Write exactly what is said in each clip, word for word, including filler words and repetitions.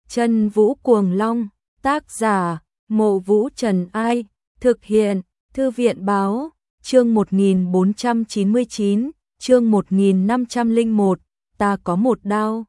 Chân Vũ Cuồng Long, tác giả, Mộ Vũ Trần Ai, thực hiện, Thư viện Báo, chương một nghìn bốn trăm chín mươi chín, chương một nghìn năm trăm lẻ một, ta có một đao.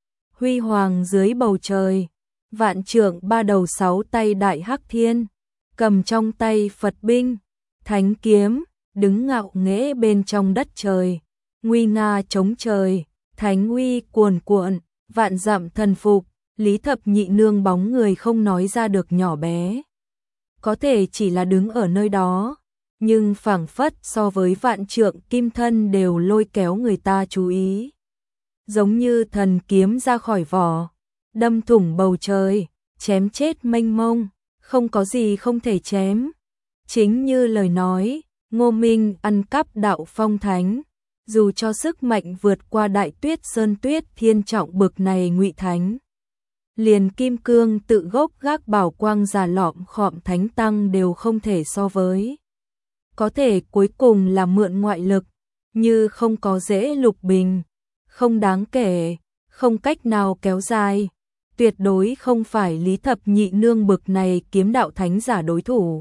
Huy hoàng dưới bầu trời, vạn trượng ba đầu sáu tay đại hắc thiên, cầm trong tay Phật binh, thánh kiếm, đứng ngạo nghễ bên trong đất trời, nguy nga chống trời, thánh uy cuồn cuộn, vạn dặm thần phục. Lý Thập Nhị Nương bóng người không nói ra được nhỏ bé. Có thể chỉ là đứng ở nơi đó, nhưng phảng phất so với vạn trượng kim thân đều lôi kéo người ta chú ý. Giống như thần kiếm ra khỏi vỏ, đâm thủng bầu trời, chém chết mênh mông, không có gì không thể chém. Chính như lời nói, Ngô Minh ăn cắp đạo phong thánh, dù cho sức mạnh vượt qua đại tuyết sơn tuyết thiên trọng bực này ngụy thánh. Liền kim cương tự gốc gác bảo quang già lọm khọm thánh tăng đều không thể so với. Có thể cuối cùng là mượn ngoại lực, như không có dễ lục bình, không đáng kể, không cách nào kéo dài, tuyệt đối không phải Lý Thập Nhị Nương bực này kiếm đạo thánh giả đối thủ.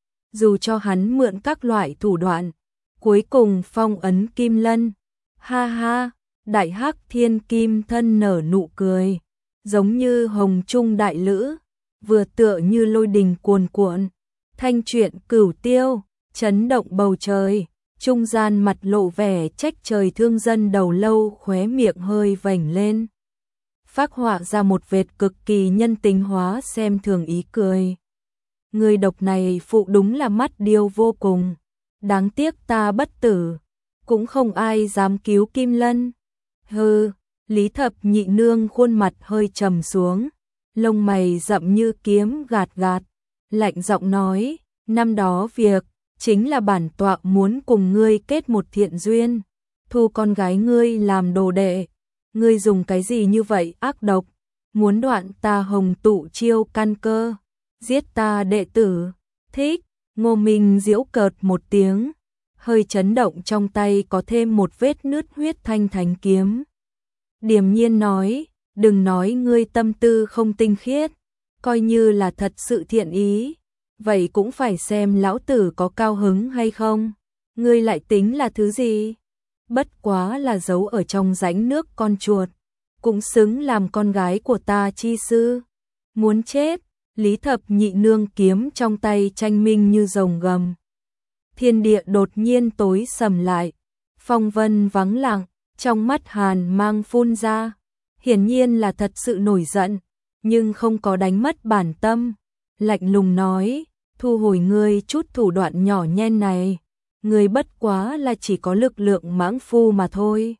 Dù cho hắn mượn các loại thủ đoạn, cuối cùng phong ấn kim lân, ha ha, đại hắc thiên kim thân nở nụ cười. Giống như hồng trung đại lữ, vừa tựa như lôi đình cuồn cuộn, thanh truyện cửu tiêu, chấn động bầu trời, trung gian mặt lộ vẻ trách trời thương dân đầu lâu khóe miệng hơi vểnh lên. Phác họa ra một vệt cực kỳ nhân tính hóa xem thường ý cười. Người độc này phụ đúng là mắt điêu vô cùng, đáng tiếc ta bất tử, cũng không ai dám cứu Kim Lân. Hừ. Lý Thập Nhị Nương khuôn mặt hơi trầm xuống, lông mày rậm như kiếm gạt gạt, lạnh giọng nói, năm đó việc, chính là bản tọa muốn cùng ngươi kết một thiện duyên, thu con gái ngươi làm đồ đệ, ngươi dùng cái gì như vậy ác độc, muốn đoạn ta hồng tụ chiêu căn cơ, giết ta đệ tử, thích, Ngô Minh giễu cợt một tiếng, hơi chấn động trong tay có thêm một vết nứt huyết thanh thánh kiếm. Điềm nhiên nói, đừng nói ngươi tâm tư không tinh khiết, coi như là thật sự thiện ý, vậy cũng phải xem lão tử có cao hứng hay không, ngươi lại tính là thứ gì? Bất quá là giấu ở trong rãnh nước con chuột, cũng xứng làm con gái của ta chi sư. Muốn chết, Lý Thập Nhị Nương kiếm trong tay tranh minh như rồng gầm. Thiên địa đột nhiên tối sầm lại, phong vân vắng lặng. Trong mắt hàn mang phun ra, hiển nhiên là thật sự nổi giận, nhưng không có đánh mất bản tâm, lạnh lùng nói, thu hồi ngươi chút thủ đoạn nhỏ nhen này, ngươi bất quá là chỉ có lực lượng mãng phu mà thôi.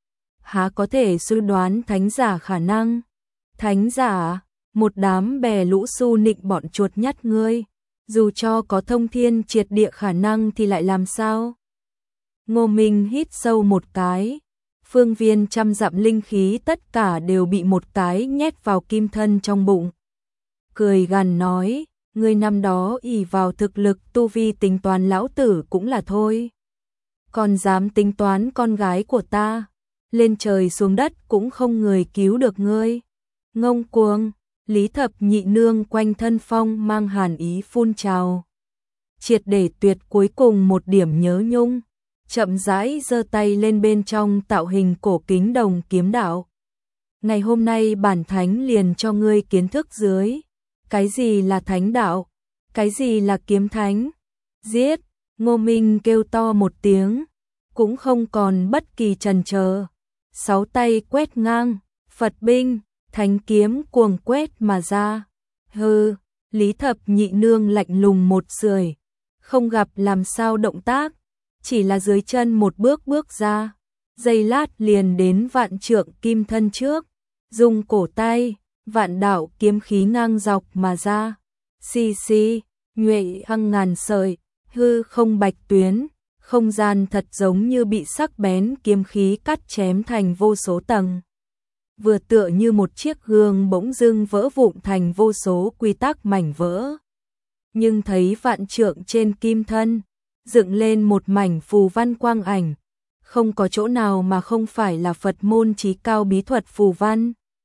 Há có thể suy đoán thánh giả khả năng? Thánh giả, một đám bè lũ su nịnh bọn chuột nhắt ngươi, dù cho có thông thiên triệt địa khả năng thì lại làm sao? Ngô Minh hít sâu một cái. Phương viên trăm dặm linh khí tất cả đều bị một cái nhét vào kim thân trong bụng. Cười gằn nói, ngươi năm đó ỷ vào thực lực tu vi tính toán lão tử cũng là thôi. Còn dám tính toán con gái của ta, lên trời xuống đất cũng không người cứu được ngươi. Ngông cuồng, Lý Thập Nhị Nương quanh thân phong mang hàn ý phun trào. Triệt để tuyệt cuối cùng một điểm nhớ nhung. Chậm rãi giơ tay lên bên trong tạo hình cổ kính đồng kiếm đạo. Ngày hôm nay bản thánh liền cho ngươi kiến thức dưới. Cái gì là thánh đạo? Cái gì là kiếm thánh? Giết! Ngô Minh kêu to một tiếng. Cũng không còn bất kỳ chần chờ. Sáu tay quét ngang. Phật binh, thánh kiếm cuồng quét mà ra. Hừ! Lý Thập Nhị Nương lạnh lùng một sưởi. Không gặp làm sao động tác. Chỉ là dưới chân một bước bước ra, giây lát liền đến vạn trượng kim thân trước, dùng cổ tay, vạn đạo kiếm khí ngang dọc mà ra, xì xì, nhuệ hăng ngàn sợi, hư không bạch tuyến, không gian thật giống như bị sắc bén kiếm khí cắt chém thành vô số tầng. Vừa tựa như một chiếc gương bỗng dưng vỡ vụn thành vô số quy tắc mảnh vỡ. Nhưng thấy vạn trượng trên kim thân, dựng lên một mảnh phù văn quang ảnh, không có chỗ nào mà không phải là Phật môn chí cao bí thuật phù văn.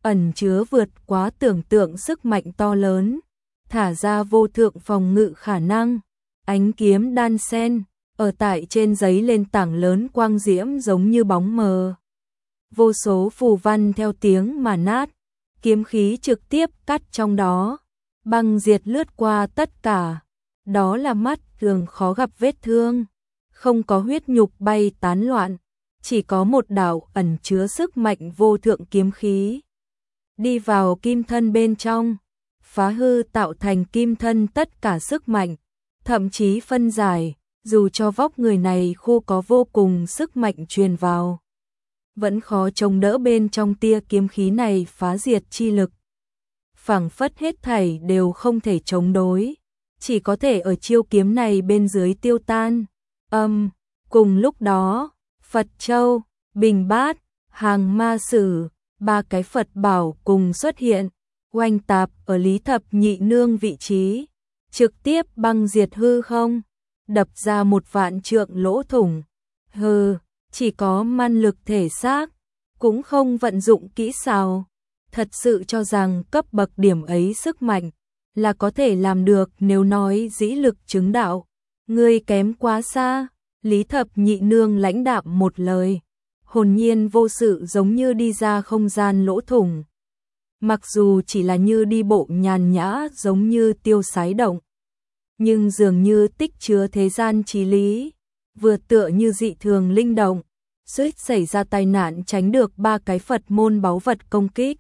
ẩn chứa vượt quá tưởng tượng sức mạnh to lớn, thả ra vô thượng phòng ngự khả năng, ánh kiếm đan sen, ở tại trên giấy lên tảng lớn quang diễm giống như bóng mờ. Vô số phù văn theo tiếng mà nát, kiếm khí trực tiếp cắt trong đó, băng diệt lướt qua tất cả, đó là mắt thường khó gặp vết thương, không có huyết nhục bay tán loạn, chỉ có một đạo ẩn chứa sức mạnh vô thượng kiếm khí. Đi vào kim thân bên trong, phá hư tạo thành kim thân tất cả sức mạnh, thậm chí phân giải, dù cho vóc người này khô có vô cùng sức mạnh truyền vào, vẫn khó chống đỡ bên trong tia kiếm khí này phá diệt chi lực. Phảng phất hết thảy đều không thể chống đối, chỉ có thể ở chiêu kiếm này bên dưới tiêu tan. Âm, cùng lúc đó, Phật Châu, Bình Bát, Hàng Ma Sử, ba cái Phật bảo cùng xuất hiện, oanh tạp ở Lý Thập Nhị Nương vị trí, trực tiếp băng diệt hư không, đập ra một vạn trượng lỗ thủng. Hừ, chỉ có man lực thể xác, cũng không vận dụng kỹ xảo. Thật sự cho rằng cấp bậc điểm ấy sức mạnh là có thể làm được nếu nói dĩ lực chứng đạo. Ngươi kém quá xa, Lý Thập Nhị Nương lãnh đạm một lời, hồn nhiên vô sự giống như đi ra không gian lỗ thủng. Mặc dù chỉ là như đi bộ nhàn nhã giống như tiêu sái động, nhưng dường như tích chứa thế gian trí lý, vừa tựa như dị thường linh động, suýt xảy ra tai nạn tránh được ba cái Phật môn báu vật công kích.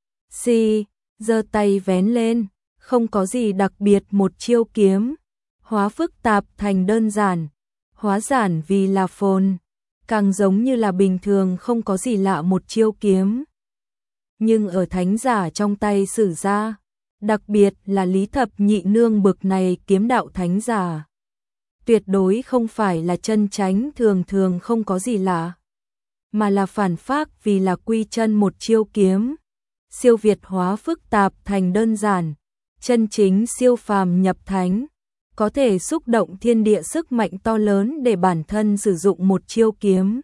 Si, giơ tay vén lên, không có gì đặc biệt một chiêu kiếm, hóa phức tạp thành đơn giản, hóa giản vì là phồn, càng giống như là bình thường không có gì lạ một chiêu kiếm. Nhưng ở thánh giả trong tay sử ra, đặc biệt là Lý Thập Nhị Nương bực này kiếm đạo thánh giả, tuyệt đối không phải là chân chánh thường thường không có gì lạ, mà là phản phác vì là quy chân một chiêu kiếm, siêu việt hóa phức tạp thành đơn giản, chân chính siêu phàm nhập thánh, có thể xúc động thiên địa sức mạnh to lớn để bản thân sử dụng một chiêu kiếm.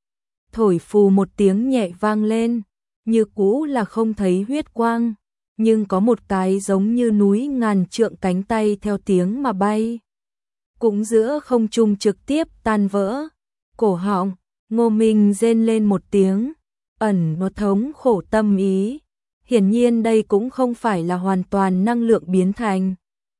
Thổi phù một tiếng nhẹ vang lên, như cũ là không thấy huyết quang, nhưng có một cái giống như núi ngàn trượng cánh tay theo tiếng mà bay, cũng giữa không trung trực tiếp tan vỡ. Cổ họng, Ngô Minh rên lên một tiếng, ẩn nó thống khổ tâm ý. Hiển nhiên đây cũng không phải là hoàn toàn năng lượng biến thành,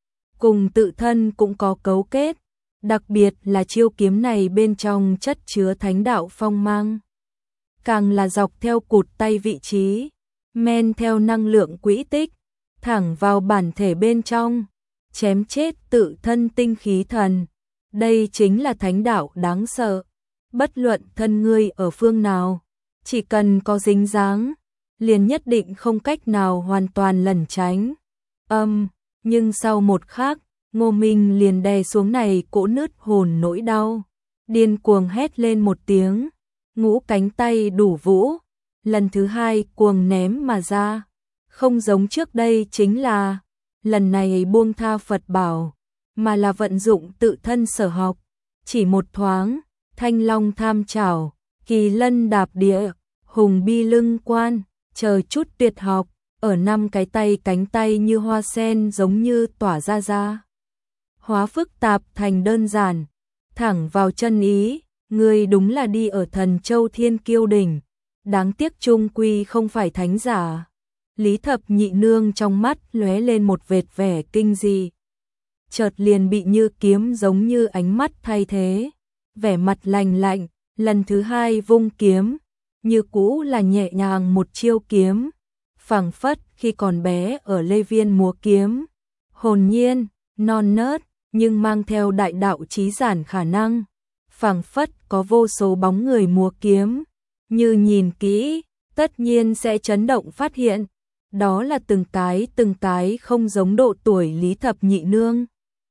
cùng tự thân cũng có cấu kết, đặc biệt là chiêu kiếm này bên trong chất chứa thánh đạo phong mang. Càng là dọc theo cụt tay vị trí, men theo năng lượng quỹ tích, thẳng vào bản thể bên trong, chém chết tự thân tinh khí thần. Đây chính là thánh đạo đáng sợ, bất luận thân ngươi ở phương nào, chỉ cần có dính dáng, liền nhất định không cách nào hoàn toàn lẩn tránh. Âm, um, nhưng sau một khắc, Ngô Minh liền đè xuống này cỗ nứt hồn nỗi đau, điên cuồng hét lên một tiếng, ngũ cánh tay đủ vũ, lần thứ hai cuồng ném mà ra, không giống trước đây chính là, lần này buông tha Phật bảo, mà là vận dụng tự thân sở học, chỉ một thoáng, thanh long tham chảo, kỳ lân đạp địa, hùng bi lưng quan, chờ chút tuyệt học, ở năm cái tay cánh tay như hoa sen giống như tỏa ra ra. Hóa phức tạp thành đơn giản, thẳng vào chân ý, ngươi đúng là đi ở Thần Châu Thiên Kiêu đỉnh, đáng tiếc chung quy không phải thánh giả. Lý Thập Nhị Nương trong mắt lóe lên một vệt vẻ kinh dị, chợt liền bị như kiếm giống như ánh mắt thay thế, vẻ mặt lạnh lạnh, lần thứ hai vung kiếm, như cũ là nhẹ nhàng một chiêu kiếm, phảng phất khi còn bé ở Lê Viên múa kiếm, hồn nhiên, non nớt, nhưng mang theo đại đạo trí giản khả năng, phảng phất có vô số bóng người múa kiếm, như nhìn kỹ, tất nhiên sẽ chấn động phát hiện, đó là từng cái từng cái không giống độ tuổi Lý Thập Nhị Nương.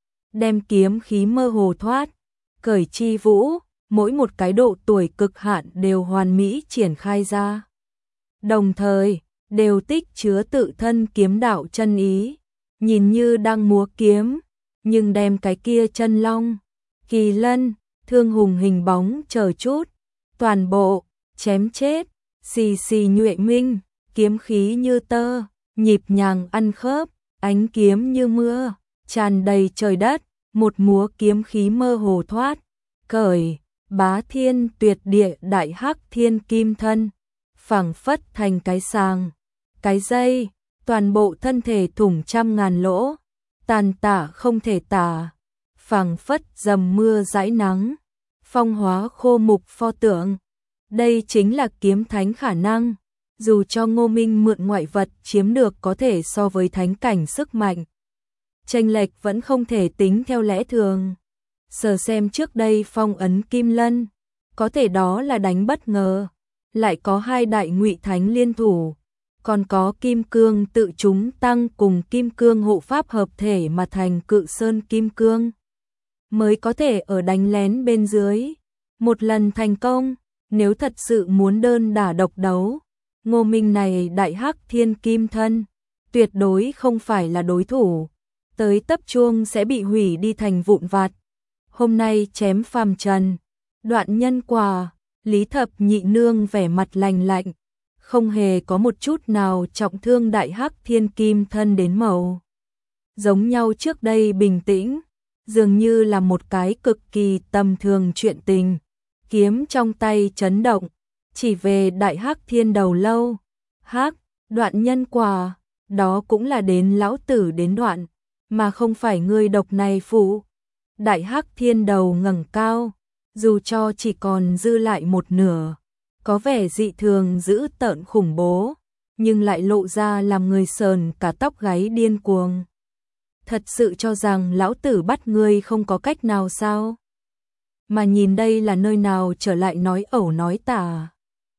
Đem kiếm khí mơ hồ thoát, cởi chi vũ, mỗi một cái độ tuổi cực hạn đều hoàn mỹ triển khai ra. Đồng thời, đều tích chứa tự thân kiếm đạo chân ý, nhìn như đang múa kiếm, nhưng đem cái kia chân long, kỳ lân, thương hùng hình bóng chờ chút, toàn bộ, chém chết, xì xì nhuệ minh, kiếm khí như tơ, nhịp nhàng ăn khớp, ánh kiếm như mưa, tràn đầy trời đất, một múa kiếm khí mơ hồ thoát, cởi, bá thiên tuyệt địa đại hắc thiên kim thân, phảng phất thành cái sàng, cái dây, toàn bộ thân thể thủng trăm ngàn lỗ, tàn tả không thể tả, phảng phất dầm mưa dãi nắng, phong hóa khô mục pho tượng. Đây chính là kiếm thánh khả năng, dù cho Ngô Minh mượn ngoại vật chiếm được có thể so với thánh cảnh sức mạnh. Chênh lệch vẫn không thể tính theo lẽ thường. Sờ xem trước đây phong ấn Kim Lân, có thể đó là đánh bất ngờ, lại có hai đại ngụy thánh liên thủ, còn có kim cương tự chúng tăng cùng kim cương hộ pháp hợp thể mà thành Cự Sơn kim cương, mới có thể ở đánh lén bên dưới, một lần thành công. Nếu thật sự muốn đơn đả độc đấu, Ngô Minh này đại hắc thiên kim thân, tuyệt đối không phải là đối thủ, tới tấp chuông sẽ bị hủy đi thành vụn vặt. Hôm nay chém phàm trần, đoạn nhân quả, Lý Thập Nhị Nương vẻ mặt lành lạnh, không hề có một chút nào trọng thương đại hắc thiên kim thân đến màu. Giống nhau trước đây bình tĩnh, dường như là một cái cực kỳ tầm thường chuyện tình. Kiếm trong tay chấn động, chỉ về đại hắc thiên đầu lâu. Hắc, đoạn nhân quả, đó cũng là đến lão tử đến đoạn, mà không phải ngươi độc này phụ. Đại hắc thiên đầu ngẩng cao, dù cho chỉ còn dư lại một nửa, có vẻ dị thường dữ tợn khủng bố, nhưng lại lộ ra làm người sờn cả tóc gáy điên cuồng. Thật sự cho rằng lão tử bắt ngươi không có cách nào sao? Mà nhìn đây là nơi nào trở lại nói ẩu nói tả.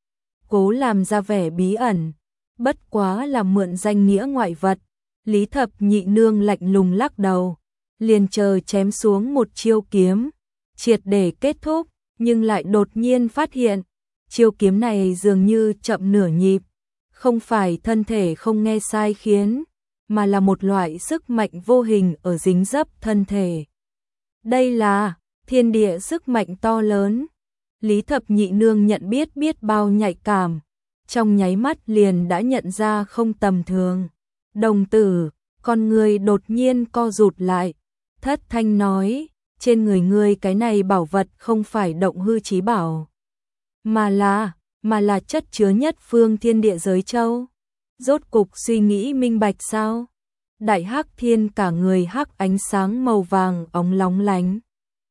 Cố làm ra vẻ bí ẩn, bất quá là mượn danh nghĩa ngoại vật. Lý Thập Nhị Nương lạnh lùng lắc đầu, liền chờ chém xuống một chiêu kiếm, triệt để kết thúc, nhưng lại đột nhiên phát hiện, chiêu kiếm này dường như chậm nửa nhịp, không phải thân thể không nghe sai khiến, mà là một loại sức mạnh vô hình ở dính dấp thân thể. Đây là thiên địa sức mạnh to lớn. Lý Thập Nhị Nương nhận biết biết bao nhạy cảm, trong nháy mắt liền đã nhận ra không tầm thường. Đồng tử, con người đột nhiên co rụt lại, thất thanh nói, trên người ngươi cái này bảo vật không phải động hư chí bảo, mà là, mà là chất chứa nhất phương thiên địa giới châu. Rốt cục suy nghĩ minh bạch sao? Đại hắc thiên cả người hắc ánh sáng màu vàng óng lóng lánh.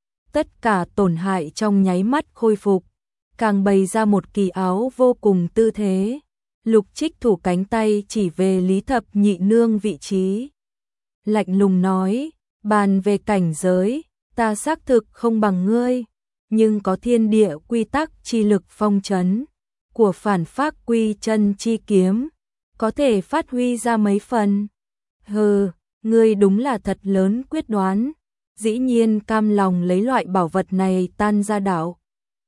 Tất cả tổn hại trong nháy mắt khôi phục, càng bày ra một kỳ áo vô cùng tư thế. Lục Trích thủ cánh tay chỉ về Lý Thập Nhị Nương vị trí. Lạnh lùng nói, bàn về cảnh giới, ta xác thực không bằng ngươi, nhưng có thiên địa quy tắc chi lực phong trấn của phản phác quy chân chi kiếm, có thể phát huy ra mấy phần. Hừ, ngươi đúng là thật lớn quyết đoán, dĩ nhiên cam lòng lấy loại bảo vật này tan ra đạo.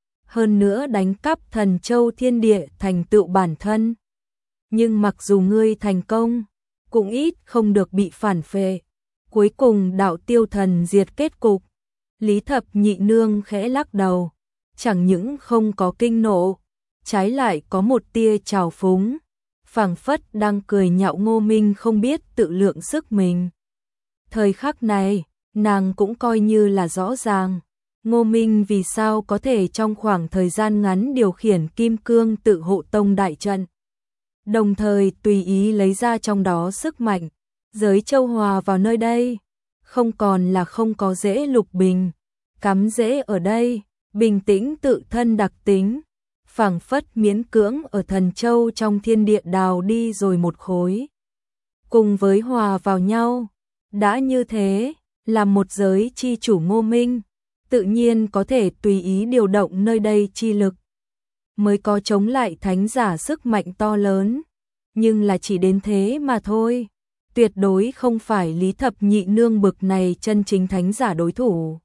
Hơn nữa đánh cắp thần châu thiên địa thành tựu bản thân. Nhưng mặc dù ngươi thành công, cũng ít không được bị phản phệ. Cuối cùng đạo tiêu thần diệt kết cục. Lý Thập Nhị Nương khẽ lắc đầu, chẳng những không có kinh nộ, trái lại có một tia trào phúng, phảng phất đang cười nhạo Ngô Minh không biết tự lượng sức mình. Thời khắc này, nàng cũng coi như là rõ ràng, Ngô Minh vì sao có thể trong khoảng thời gian ngắn điều khiển Kim Cương Tự Hộ Tông đại trận, đồng thời tùy ý lấy ra trong đó sức mạnh, giới châu hòa vào nơi đây, không còn là không có rễ lục bình, cắm rễ ở đây, bình tĩnh tự thân đặc tính, phảng phất miễn cưỡng ở thần châu trong thiên địa đào đi rồi một khối, cùng với hòa vào nhau. Đã như thế, là một giới chi chủ Ngô Minh, tự nhiên có thể tùy ý điều động nơi đây chi lực, mới có chống lại thánh giả sức mạnh to lớn, nhưng là chỉ đến thế mà thôi, tuyệt đối không phải Lý Thập Nhị Nương bực này chân chính thánh giả đối thủ.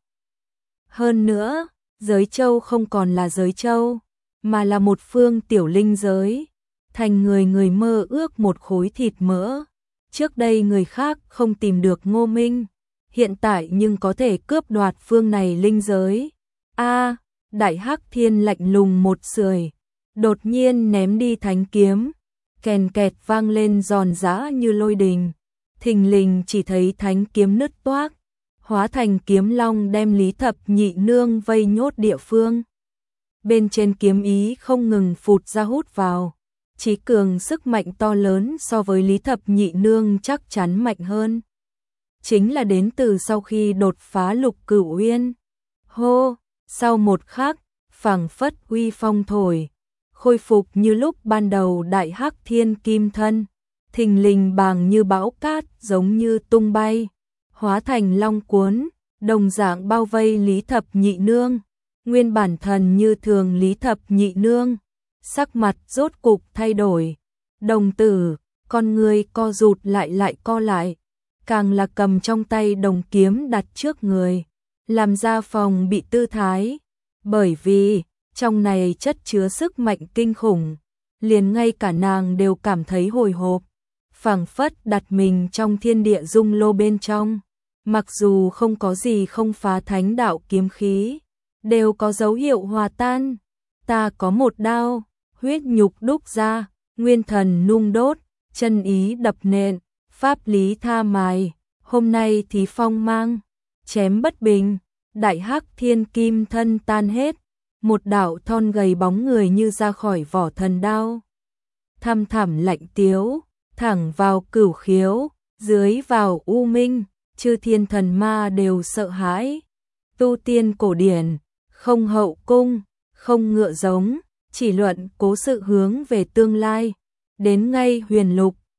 Hơn nữa, giới châu không còn là giới châu, mà là một phương tiểu linh giới, thành người người mơ ước một khối thịt mỡ. Trước đây người khác không tìm được Ngô Minh, hiện tại nhưng có thể cướp đoạt phương này linh giới. A, Đại Hắc Thiên lạnh lùng một sưởi, đột nhiên ném đi thánh kiếm, kèn kẹt vang lên giòn giã như lôi đình. Thình lình chỉ thấy thánh kiếm nứt toác, hóa thành kiếm long đem Lý Thập Nhị Nương vây nhốt địa phương. Bên trên kiếm ý không ngừng phụt ra hút vào. Chí cường sức mạnh to lớn so với Lý Thập Nhị Nương chắc chắn mạnh hơn. Chính là đến từ sau khi đột phá Lục Cửu Uyên. Hô, sau một khắc, phảng phất uy phong thổi, khôi phục như lúc ban đầu Đại Hắc Thiên Kim Thân, thình lình bàng như bão cát giống như tung bay, hóa thành long cuốn, đồng dạng bao vây Lý Thập Nhị Nương. Nguyên bản thần như thường Lý Thập Nhị Nương, sắc mặt rốt cục thay đổi, đồng tử, con người co rụt lại lại co lại, càng là cầm trong tay đồng kiếm đặt trước người, làm ra phòng bị tư thái, bởi vì trong này chất chứa sức mạnh kinh khủng, liền ngay cả nàng đều cảm thấy hồi hộp, phảng phất đặt mình trong thiên địa dung lô bên trong, mặc dù không có gì không phá thánh đạo kiếm khí, đều có dấu hiệu hòa tan. Ta có một đao, huyết nhục đúc ra, nguyên thần nung đốt, chân ý đập nện, pháp lý tha mài, hôm nay thì phong mang, chém bất bình, Đại Hắc Thiên Kim Thân tan hết, một đạo thon gầy bóng người như ra khỏi vỏ thần đao. Thăm thẳm lạnh tiếu, thẳng vào cửu khiếu, dưới vào u minh, chư thiên thần ma đều sợ hãi. Tu tiên cổ điển, không hậu cung, không ngựa giống, chỉ luận cố sự hướng về tương lai, đến ngay huyền lục,